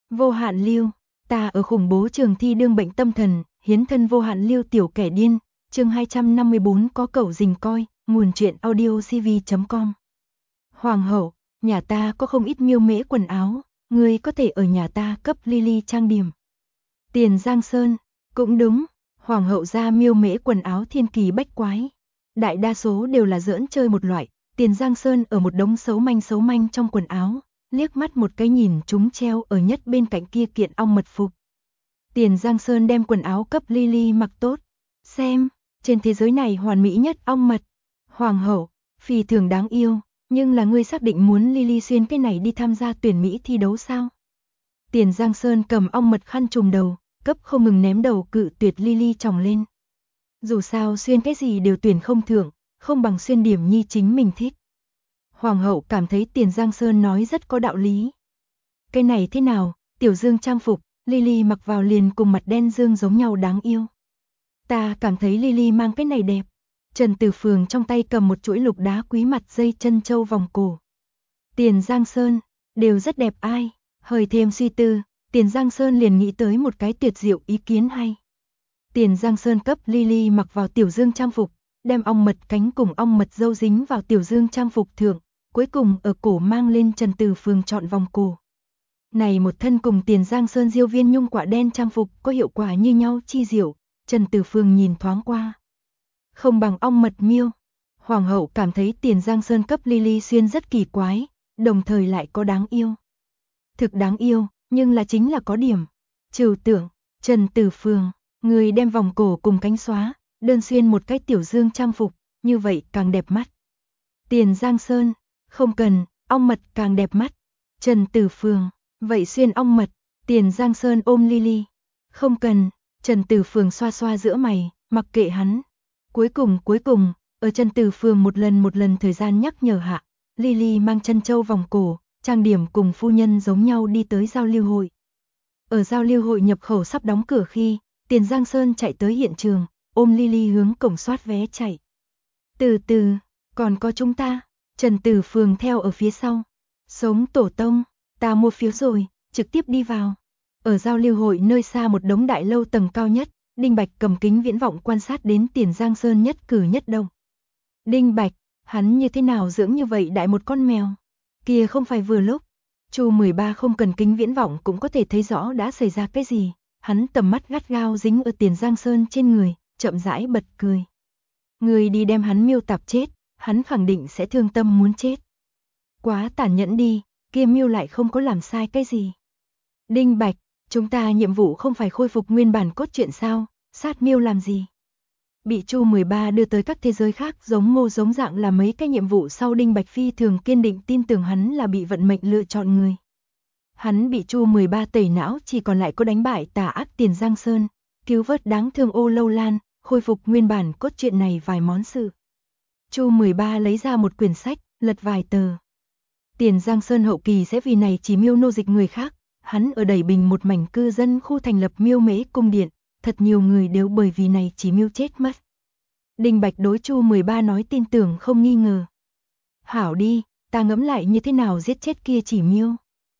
Vô hạn lưu, ta ở khủng bố trường thi đương bệnh tâm thần, hiến thân vô hạn lưu tiểu kẻ điên, chương 254 có cẩu rình coi, nguồn truyện audio cv.com. Hoàng hậu, nhà ta có không ít miêu mễ quần áo, ngươi có thể ở nhà ta cấp Lily trang điểm. Tiền Giang Sơn, cũng đúng, hoàng hậu ra miêu mễ quần áo thiên kỳ bách quái. Đại đa số đều là giỡn chơi một loại, Tiền Giang Sơn ở một đống xấu manh trong quần áo, liếc mắt một cái nhìn chúng treo ở nhất bên cạnh kia kiện ong mật phục. Tiền Giang Sơn đem quần áo cấp Lily mặc tốt, xem, trên thế giới này hoàn mỹ nhất ong mật. Hoàng hậu, phi thường đáng yêu, nhưng là ngươi xác định muốn Lily xuyên cái này đi tham gia tuyển Mỹ thi đấu sao? Tiền Giang Sơn cầm ong mật khăn trùm đầu, cấp không ngừng ném đầu cự tuyệt Lily tròng lên. Dù sao xuyên cái gì đều tuyển không thưởng, không bằng xuyên điểm nhi chính mình thích. Hoàng hậu cảm thấy Tiền Giang Sơn nói rất có đạo lý. Cái này thế nào, tiểu dương trang phục, Lily mặc vào liền cùng mặt đen dương giống nhau đáng yêu. Ta cảm thấy Lily mang cái này đẹp. Trần Tử Phường trong tay cầm một chuỗi lục đá quý mặt dây chân châu vòng cổ. Tiền Giang Sơn, đều rất đẹp ai, hơi thêm suy tư, Tiền Giang Sơn liền nghĩ tới một cái tuyệt diệu ý kiến hay. Tiền Giang Sơn cấp Lily mặc vào tiểu dương trang phục, đem ong mật cánh cùng ong mật dâu dính vào tiểu dương trang phục thượng, cuối cùng ở cổ mang lên Trần Tử Phường chọn vòng cổ. Này một thân cùng Tiền Giang Sơn diêu viên nhung quả đen trang phục có hiệu quả như nhau chi diệu, Trần Tử Phường nhìn thoáng qua. Không bằng ong mật miêu. Hoàng hậu cảm thấy Tiền Giang Sơn cấp Lily xuyên rất kỳ quái, đồng thời lại có đáng yêu. Thực đáng yêu, nhưng là chính là có điểm. Trừu tưởng, Trần Tử Phường, người đem vòng cổ cùng cánh xóa, đơn xuyên một cái tiểu dương trang phục, như vậy càng đẹp mắt. Tiền Giang Sơn, không cần, ong mật càng đẹp mắt. Trần Tử Phường, vậy xuyên ong mật. Tiền Giang Sơn ôm Lily. Không cần, Trần Tử Phường xoa xoa giữa mày, mặc kệ hắn. Cuối cùng, ở Trần Tử Phường một lần thời gian nhắc nhở hạ, Lily mang chân châu vòng cổ, trang điểm cùng phu nhân giống nhau đi tới giao lưu hội. Ở giao lưu hội nhập khẩu sắp đóng cửa khi, Tiền Giang Sơn chạy tới hiện trường, ôm Lily hướng cổng soát vé chạy. Từ từ, còn có chúng ta, Trần Tử Phường theo ở phía sau. Sống tổ tông, ta mua phiếu rồi, trực tiếp đi vào. Ở giao lưu hội nơi xa một đống đại lâu tầng cao nhất, Đinh Bạch cầm kính viễn vọng quan sát đến Tiền Giang Sơn nhất cử nhất động. Đinh Bạch, hắn như thế nào dưỡng như vậy đại một con mèo? Kia không phải vừa lúc. Chu 13 không cần kính viễn vọng cũng có thể thấy rõ đã xảy ra cái gì. Hắn tầm mắt gắt gao dính ở Tiền Giang Sơn trên người, chậm rãi bật cười. Người đi đem hắn miêu tạp chết, hắn khẳng định sẽ thương tâm muốn chết. Quá tàn nhẫn đi, kia miêu lại không có làm sai cái gì. Đinh Bạch, chúng ta nhiệm vụ không phải khôi phục nguyên bản cốt truyện sao, sát miêu làm gì? Bị Chu 13 đưa tới các thế giới khác giống mô giống dạng là mấy cái nhiệm vụ sau, Đinh Bạch phi thường kiên định tin tưởng hắn là bị vận mệnh lựa chọn người. Hắn bị Chu 13 tẩy não, chỉ còn lại có đánh bại tà ác Tiền Giang Sơn, cứu vớt đáng thương Ô Lâu Lan, khôi phục nguyên bản cốt truyện này vài món sự. Chu 13 lấy ra một quyển sách, lật vài tờ. Tiền Giang Sơn hậu kỳ sẽ vì này chỉ miêu nô dịch người khác, hắn ở đẩy bình một mảnh cư dân khu thành lập miêu mễ cung điện, thật nhiều người đều bởi vì này chỉ miêu chết mất. Đinh Bạch đối Chu 13 nói tin tưởng không nghi ngờ. Hảo đi, ta ngẫm lại như thế nào giết chết kia chỉ miêu.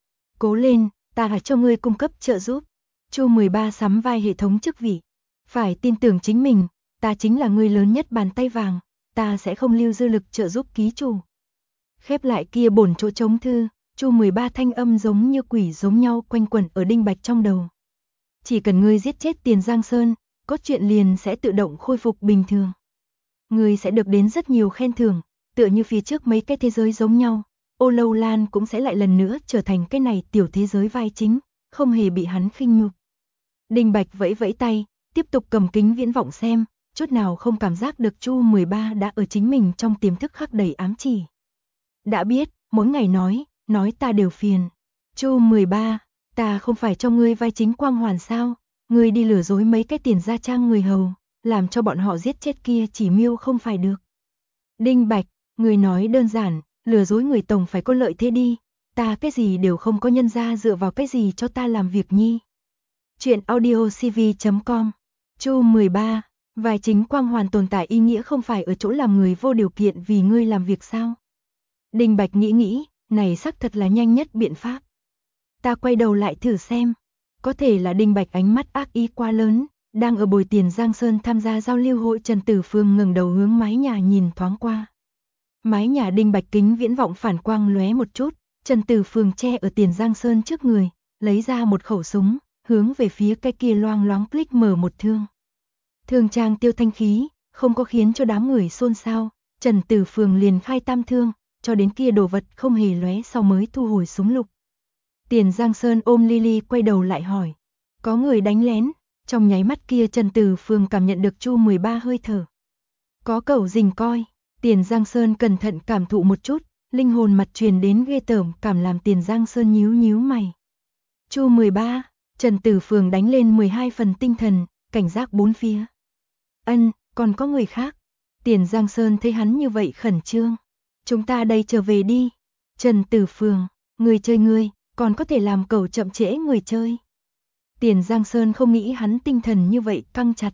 Cố lên, ta cho ngươi cung cấp trợ giúp. Chu 13 sắm vai hệ thống chức vị. Phải tin tưởng chính mình, ta chính là người lớn nhất bàn tay vàng, ta sẽ không lưu dư lực trợ giúp ký chủ. Khép lại kia bổn chỗ trống thư, Chu 13 thanh âm giống như quỷ giống nhau quanh quẩn ở Đinh Bạch trong đầu. Chỉ cần ngươi giết chết Tiền Giang Sơn, cốt truyện liền sẽ tự động khôi phục bình thường. Ngươi sẽ được đến rất nhiều khen thưởng, tựa như phía trước mấy cái thế giới giống nhau. Ô Lâu Lan cũng sẽ lại lần nữa trở thành cái này tiểu thế giới vai chính, không hề bị hắn khinh nhục. Đinh Bạch vẫy vẫy tay, tiếp tục cầm kính viễn vọng xem, chút nào không cảm giác được Chu 13 đã ở chính mình trong tiềm thức khắc đầy ám chỉ. Đã biết, mỗi ngày nói ta đều phiền. Chu 13, ta không phải cho ngươi vai chính quang hoàn sao, ngươi đi lừa dối mấy cái Tiền gia trang người hầu, làm cho bọn họ giết chết kia chỉ miêu không phải được. Đinh Bạch, ngươi nói đơn giản, lừa dối người tổng phải có lợi thế đi, ta cái gì đều không có, nhân ra dựa vào cái gì cho ta làm việc nhi. Chuyện audio cv.com. Chu 13, vai chính quang hoàn tồn tại ý nghĩa không phải ở chỗ làm người vô điều kiện vì ngươi làm việc sao? Đinh Bạch nghĩ, này xác thật là nhanh nhất biện pháp. Ta quay đầu lại thử xem. Có thể là Đinh Bạch ánh mắt ác ý quá lớn, đang ở bồi tiền Giang Sơn tham gia giao lưu hội. Trần Tử Phương ngẩng đầu hướng mái nhà nhìn thoáng qua. Mái nhà Đinh Bạch kính viễn vọng phản quang lóe một chút, Trần Tử Phương che ở tiền Giang Sơn trước người, lấy ra một khẩu súng, hướng về phía cái kia loang loáng click mở một thương. Thương trang tiêu thanh khí, không có khiến cho đám người xôn xao, Trần Tử Phương liền khai tam thương, cho đến kia đồ vật không hề lóe sau mới thu hồi súng lục. Tiền Giang Sơn ôm Lily quay đầu lại hỏi, có người đánh lén, trong nháy mắt kia Trần Tử Phương cảm nhận được Chu 13 hơi thở. Có cẩu rình coi, Tiền Giang Sơn cẩn thận cảm thụ một chút, linh hồn mặt truyền đến ghê tởm cảm làm Tiền Giang Sơn nhíu nhíu mày. Chu 13, Trần Tử Phương đánh lên 12 phần tinh thần, cảnh giác bốn phía. Còn có người khác. Tiền Giang Sơn thấy hắn như vậy khẩn trương. Chúng ta đây trở về đi. Trần Tử Phương, người chơi ngươi, còn có thể làm cẩu chậm trễ người chơi. Tiền Giang Sơn không nghĩ hắn tinh thần như vậy căng chặt.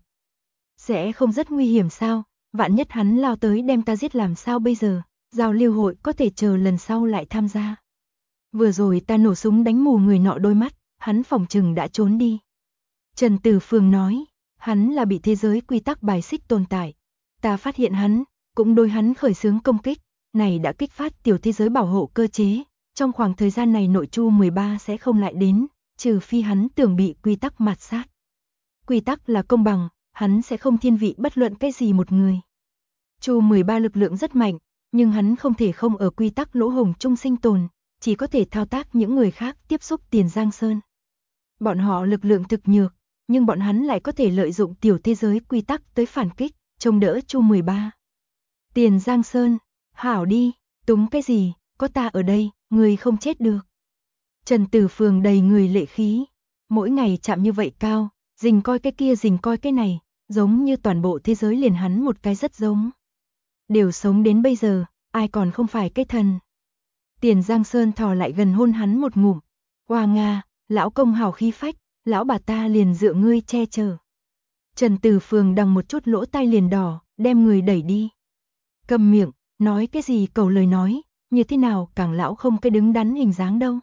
Sẽ không rất nguy hiểm sao, vạn nhất hắn lao tới đem ta giết làm sao bây giờ, giao lưu hội có thể chờ lần sau lại tham gia. Vừa rồi ta nổ súng đánh mù người nọ đôi mắt, hắn phỏng chừng đã trốn đi. Trần Tử Phương nói, hắn là bị thế giới quy tắc bài xích tồn tại. Ta phát hiện hắn, cũng đối hắn khởi xướng công kích, này đã kích phát tiểu thế giới bảo hộ cơ chế. Trong khoảng thời gian này nội Chu 13 sẽ không lại đến, trừ phi hắn tưởng bị quy tắc mạt sát. Quy tắc là công bằng, hắn sẽ không thiên vị bất luận cái gì một người. Chu 13 lực lượng rất mạnh, nhưng hắn không thể không ở quy tắc lỗ hổng chung sinh tồn, chỉ có thể thao tác những người khác tiếp xúc Tiền Giang Sơn. Bọn họ lực lượng thực nhược, nhưng bọn hắn lại có thể lợi dụng tiểu thế giới quy tắc tới phản kích, chống đỡ Chu 13. Tiền Giang Sơn, hảo đi, túng cái gì, có ta ở đây, người không chết được. Trần Tử Phương đầy người lệ khí, mỗi ngày chạm như vậy cao, rình coi cái kia rình coi cái này, giống như toàn bộ thế giới liền hắn một cái rất giống. Đều sống đến bây giờ, ai còn không phải cái thần. Tiền Giang Sơn thò lại gần hôn hắn một ngụm, hoa nga, lão công hào khí phách, lão bà ta liền dựa ngươi che chở. Trần Tử Phương đằng một chút lỗ tai liền đỏ, đem người đẩy đi. Cầm miệng, nói cái gì cầu lời nói, như thế nào càng lão không cái đứng đắn hình dáng đâu.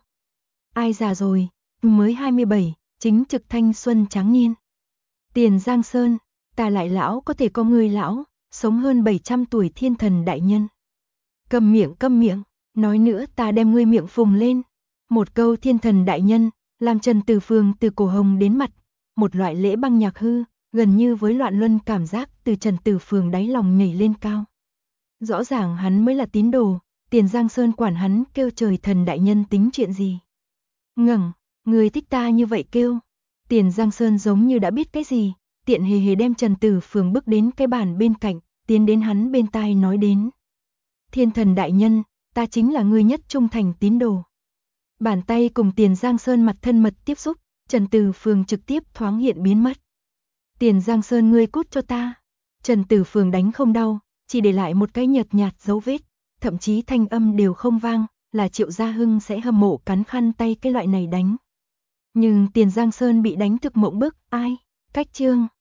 Ai già rồi, mới 27, chính trực thanh xuân tráng niên. Tiền Giang Sơn, ta lại lão có thể có người lão, sống hơn 700 tuổi thiên thần đại nhân. Cầm miệng, nói nữa ta đem ngươi miệng phùng lên. Một câu thiên thần đại nhân, làm Trần Tử Phương từ cổ hồng đến mặt, một loại lễ băng nhạc hư, gần như với loạn luân cảm giác từ Trần Tử Phương đáy lòng nhảy lên cao. Rõ ràng hắn mới là tín đồ, Tiền Giang Sơn quản hắn kêu trời thần đại nhân tính chuyện gì. Ngẩng, người thích ta như vậy kêu. Tiền Giang Sơn giống như đã biết cái gì, tiện hề hề đem Trần Tử Phương bước đến cái bàn bên cạnh, tiến đến hắn bên tai nói đến. Thiên thần đại nhân, ta chính là người nhất trung thành tín đồ. Bàn tay cùng Tiền Giang Sơn mặt thân mật tiếp xúc, Trần Tử Phương trực tiếp thoáng hiện biến mất. Tiền Giang Sơn ngươi cút cho ta. Trần Tử Phương đánh không đau, chỉ để lại một cái nhợt nhạt dấu vết, thậm chí thanh âm đều không vang, là Triệu Gia Hưng sẽ hâm mộ cắn khăn tay cái loại này đánh. Nhưng Tiền Giang Sơn bị đánh thực mộng bức, ai? Cách chương